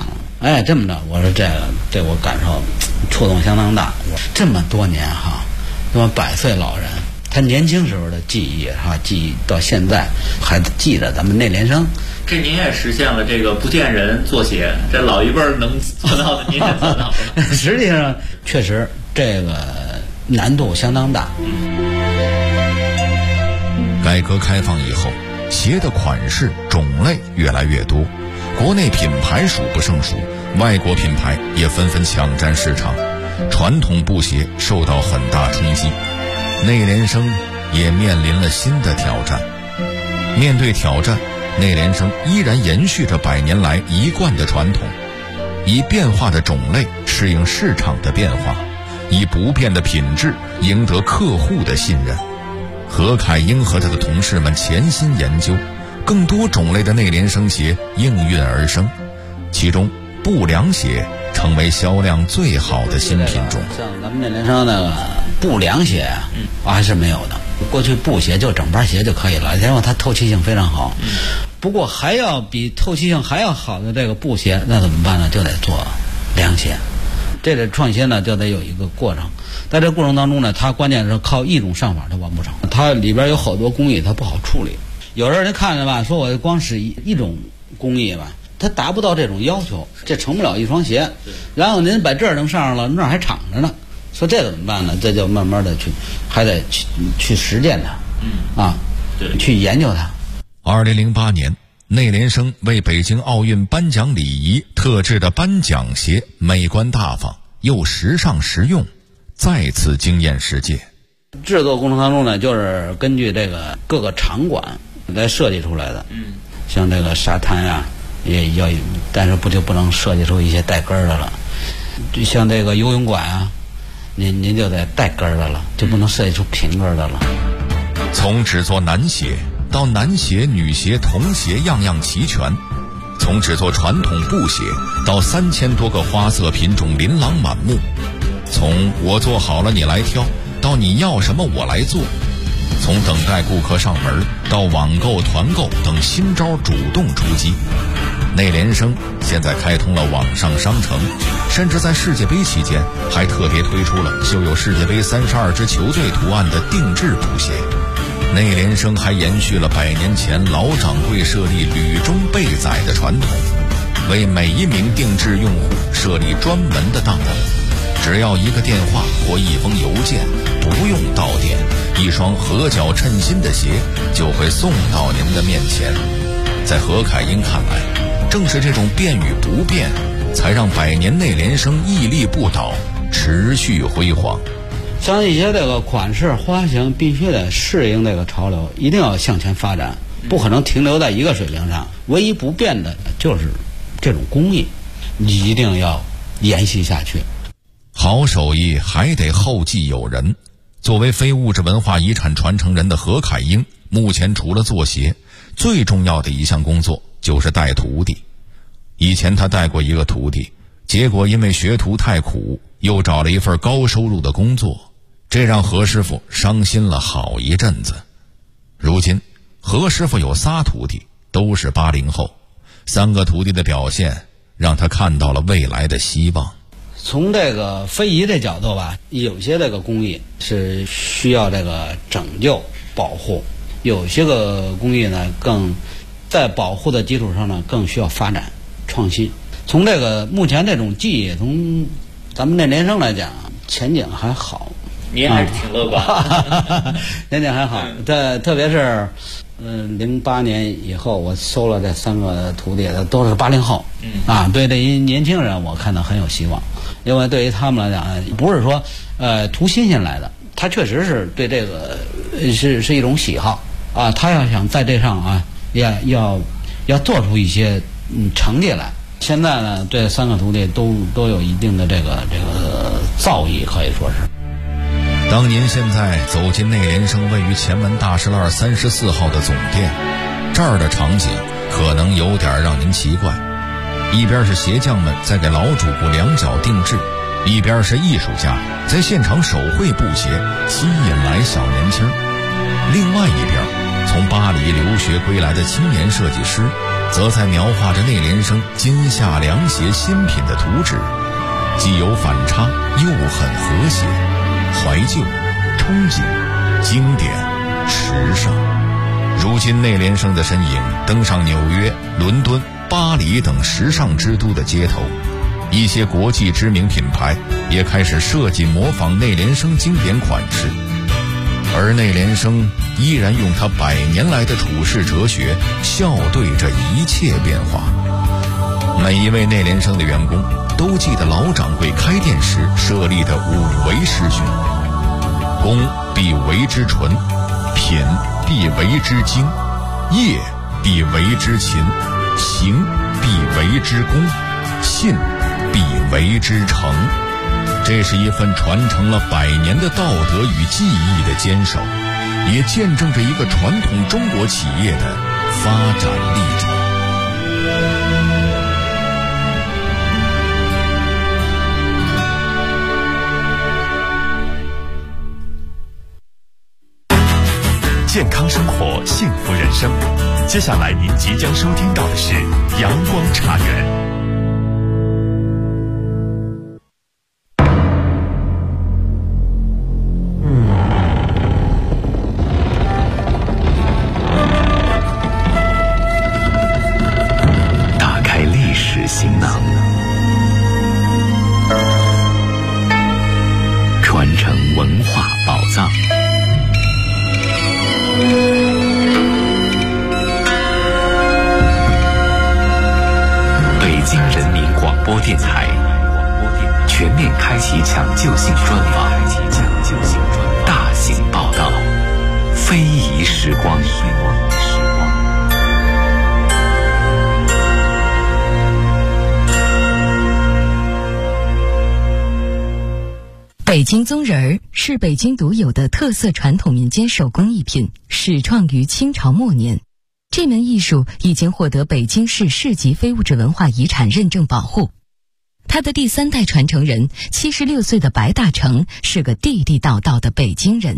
哎，这么着，我说这我感受触动相当大。这么多年哈，那么100岁老人，他年轻时候的记忆哈，记忆到现在还记得咱们内联升。 这您也实现了这个不见人做鞋，这老一辈能做到的您也做到了。 实际上，确实这个难度相当大。 改革开放以后，鞋的款式种类越来越多，国内品牌数不胜数，外国品牌也纷纷抢占市场，传统布鞋受到很大冲击。内联升也面临了新的挑战。面对挑战，内联升依然延续着100年来一贯的传统，以变化的种类适应市场的变化，以不变的品质赢得客户的信任。何凯英和他的同事们潜心研究，更多种类的内联升鞋应运而生，其中布凉鞋成为销量最好的新品种。 像咱们内联升那个布凉鞋啊，还是没有的。过去布鞋就整盘鞋就可以了，因为它透气性非常好。不过还要比透气性还要好的这个布鞋，那怎么办呢？就得做凉鞋。这个创新呢，就得有一个过程。在这过程当中呢，它关键是靠一种上法它完不成，它里边有好多工艺它不好处理。有人看着吧，说我光使一种工艺吧，它达不到这种要求，这成不了一双鞋。然后您把这儿弄上了，那儿还敞着呢。说这怎么办呢？这就慢慢的还得去实践它，去研究它。 2008年，内联升为北京奥运颁奖礼仪特制的颁奖鞋，美观大方又时尚实用，再次惊艳世界。 制作过程当中呢，就是根据这个各个场馆来设计出来的。像这个沙滩啊，也要，但是不能设计出一些带跟的了。就像这个游泳馆啊，您就得带跟的了，就不能设计出平跟的了。 从只做男鞋到男鞋、女鞋、童鞋样样齐全，从只做传统布鞋到3000多个花色品种琳琅满目，从我做好了你来挑到你要什么我来做，从等待顾客上门到网购、团购等新招主动出击。内联升现在开通了网上商城，甚至在世界杯期间还特别推出了绣有世界杯32支球队图案的定制布鞋。内联升还延续了100年前老掌柜设立履中备载的传统，为每一名定制用户设立专门的档案，只要一个电话或一封邮件，不用到店，一双合脚称心的鞋就会送到您的面前。在何凯英看来，正是这种变与不变，才让100年内联升屹立不倒，持续辉煌。 像一些这个款式花型必须得适应这个潮流，一定要向前发展，不可能停留在一个水平上。唯一不变的就是这种工艺，你一定要延续下去。 好手艺还得后继有人。作为非物质文化遗产传承人的何凯英，目前除了做鞋，最重要的一项工作就是带徒弟。以前他带过一个徒弟，结果因为学徒太苦，又找了一份高收入的工作，这让何师傅伤心了好一阵子。如今何师傅有3徒弟，都是80后，3个徒弟的表现让他看到了未来的希望。 从这个非遗这角度吧，有些这个工艺是需要这个拯救保护，有些个工艺呢更在保护的基础上呢更需要发展创新。从这个目前这种技艺，从咱们内联升来讲，前景还好。 您还是挺乐观。 前景还好，特别是08年以后，我收了这3个徒弟，都是80后。对这些年轻人，我看到很有希望。因为对于他们来讲，不是说图新鲜来的，他确实是对这个是一种喜好啊。他要想在这上啊，要做出一些成绩来。现在呢，这3个徒弟都有一定的这个造诣，可以说是。 当您现在走进内联升位于前门大石栏34号的总店，这儿的场景可能有点让您奇怪。一边是鞋匠们在给老主顾量脚定制，一边是艺术家在现场手绘布鞋，吸引来小年轻。另外一边，从巴黎留学归来的青年设计师则在描画着内联升今夏凉鞋新品的图纸，既有反差，又很和谐，怀旧、憧憬、经典、时尚。如今内联升的身影登上纽约、伦敦、巴黎等时尚之都的街头，一些国际知名品牌也开始设计模仿内联升经典款式，而内联升依然用他100年来的处世哲学笑对这一切变化。每一位内联升的员工都记得老掌柜开店时设立的5维师训：工必为之纯，品必为之精，业必为之勤，行必为之功，信必为之诚。这是一份传承了100年的道德与技艺的坚守，也见证着一个传统中国企业的发展历程。 健康生活，幸福人生。接下来您即将收听到的是阳光茶园。 打开历史行囊，传承文化宝藏。北京人民广播电台全面开启抢救性专访，大型报道，非遗时光。 北京棕人儿是北京独有的特色传统民间手工艺品，始创于清朝末年。这门艺术已经获得北京市市级非物质文化遗产认证保护。他的第3代传承人76岁的白大成是个地地道道的北京人。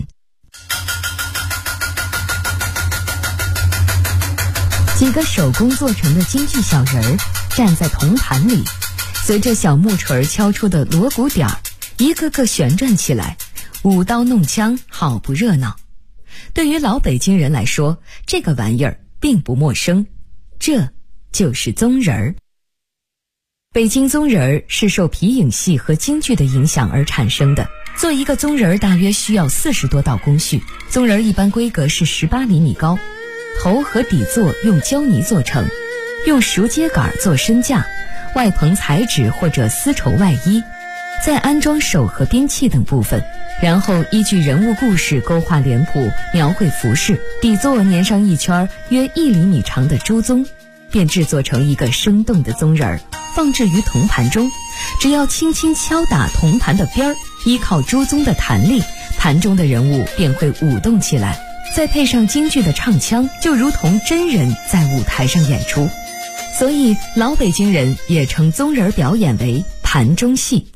几个手工做成的京剧小人儿站在铜盘里，随着小木锤敲出的锣鼓点儿，一个个旋转起来，舞刀弄枪，好不热闹。对于老北京人来说，这个玩意儿并不陌生，这就是棕人儿。北京棕人儿是受皮影戏和京剧的影响而产生的。做一个棕人儿大约需要40多道工序。棕人儿一般规格是18厘米高，头和底座用胶泥做成，用熟秸秆做身架，外棚彩纸或者丝绸外衣，再安装手和兵器等部分，然后依据人物故事勾画脸谱，描绘服饰，底座粘上一圈约1厘米长的猪鬃，便制作成一个生动的棕人儿，放置于铜盘中。只要轻轻敲打铜盘的边儿，依靠猪鬃的弹力，盘中的人物便会舞动起来，再配上京剧的唱腔，就如同真人在舞台上演出。所以老北京人也称棕人表演为盘中戏。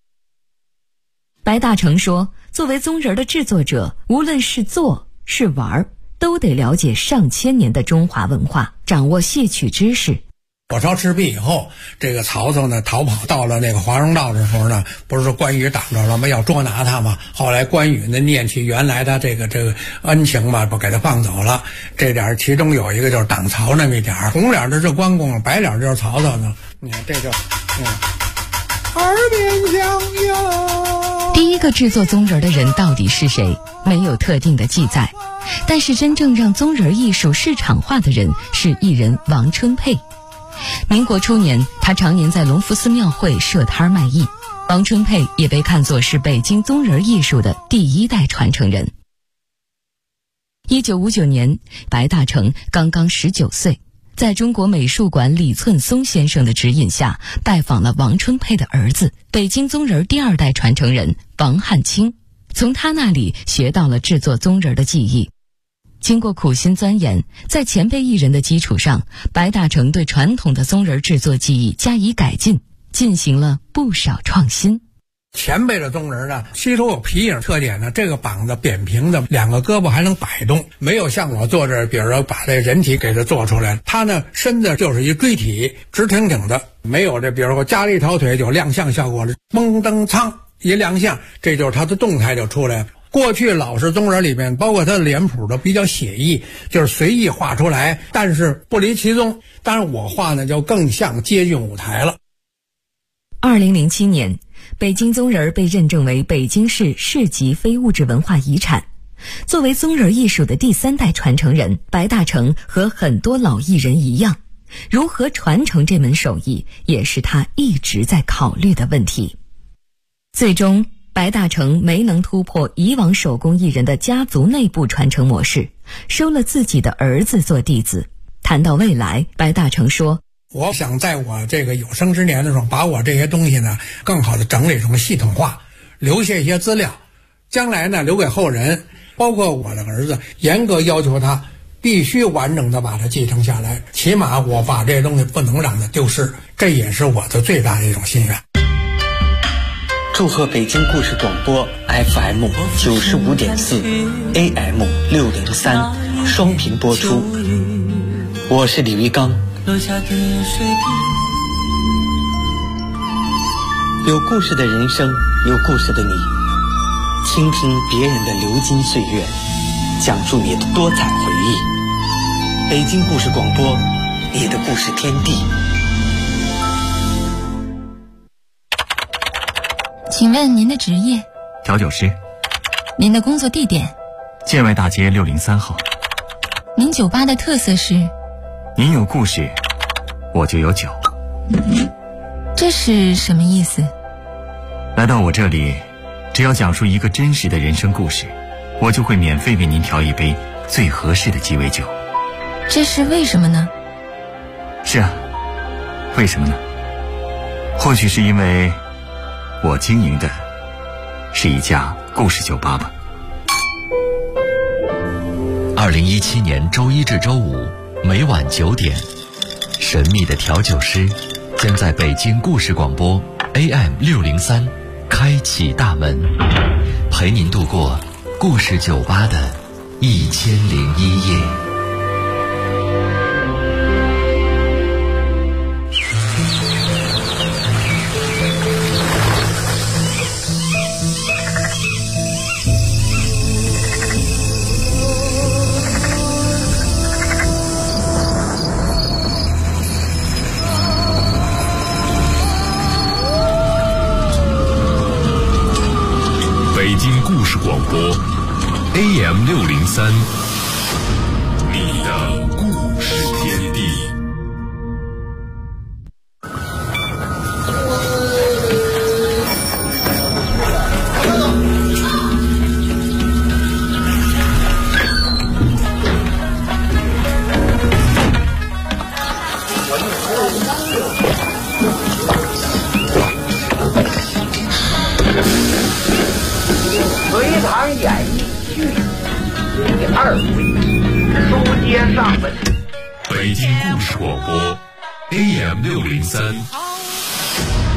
白大成说，作为棕人的制作者，无论是做是玩，都得了解上千年的中华文化，掌握戏曲知识。 火烧赤壁以后，这个曹操呢逃跑到了那个华容道的时候呢，不是说关羽挡着了吗？要捉拿他嘛。后来关羽呢念起原来他这个恩情嘛，不给他放走了。这点其中有一个就是挡曹那么一点，红脸的是关公，白脸就是曹操呢。你看这就耳边响哟。 第一个制作棕人的人到底是谁？没有特定的记载，但是真正让棕人艺术市场化的人是艺人王春佩。民国初年，他常年在隆福寺庙会设摊卖艺。王春佩也被看作是北京棕人艺术的第1代传承人。1959年，白大成刚刚19岁，在中国美术馆李寸松先生的指引下，拜访了王春佩的儿子，北京棕人第2代传承人王汉卿，从他那里学到了制作棕人的技艺。经过苦心钻研，在前辈艺人的基础上，白大成对传统的棕人制作技艺加以改进，进行了不少创新。 前辈的宗人呢，吸收有皮影特点呢，这个膀子扁平的，两个胳膊还能摆动，没有像我坐这儿，比如说把这人体给它做出来。他呢，身子就是一锥体，直挺挺的，没有这，比如说加了一条腿就亮相效果了，蒙登苍一亮相，这就是他的动态就出来了。过去老式宗人里面，包括他的脸谱都比较写意，就是随意画出来，但是不离其宗。当然我画呢就更像接近舞台了。 2007年，北京宗人被认证为北京市市级非物质文化遗产。作为宗人艺术的第3代传承人，白大成和很多老艺人一样，如何传承这门手艺，也是他一直在考虑的问题。最终，白大成没能突破以往手工艺人的家族内部传承模式，收了自己的儿子做弟子。谈到未来，白大成说， 我想在我这个有生之年的时候，把我这些东西呢更好的整理成系统化，留下一些资料，将来呢留给后人，包括我的儿子，严格要求他必须完整的把它继承下来，起码我把这些东西不能让它丢失，这也是我的最大的一种心愿。 祝贺北京故事广播 FM 95.4 AM 603双频播出，我是李维刚。有故事的人生，有故事的你，倾听别人的流金岁月，讲述你的多彩回忆。北京故事广播，你的故事天地。 请问您的职业？ 调酒师。 您的工作地点？ 建外大街603号。 您酒吧的特色是？ 您有故事，我就有酒。 这是什么意思？ 来到我这里，只要讲述一个真实的人生故事，我就会免费为您调一杯最合适的鸡尾酒。 这是为什么呢？ 是啊，为什么呢？或许是因为我经营的是一家故事酒吧吧。 2017年周一至周五每晚9点，神秘的调酒师将在北京故事广播 AM 603开启大门，陪您度过故事酒吧的1001夜。 北京故事广播 AM 603，你的故事天地。 隋唐演义续第2回，书接上文。 北京故事广播 AM 603。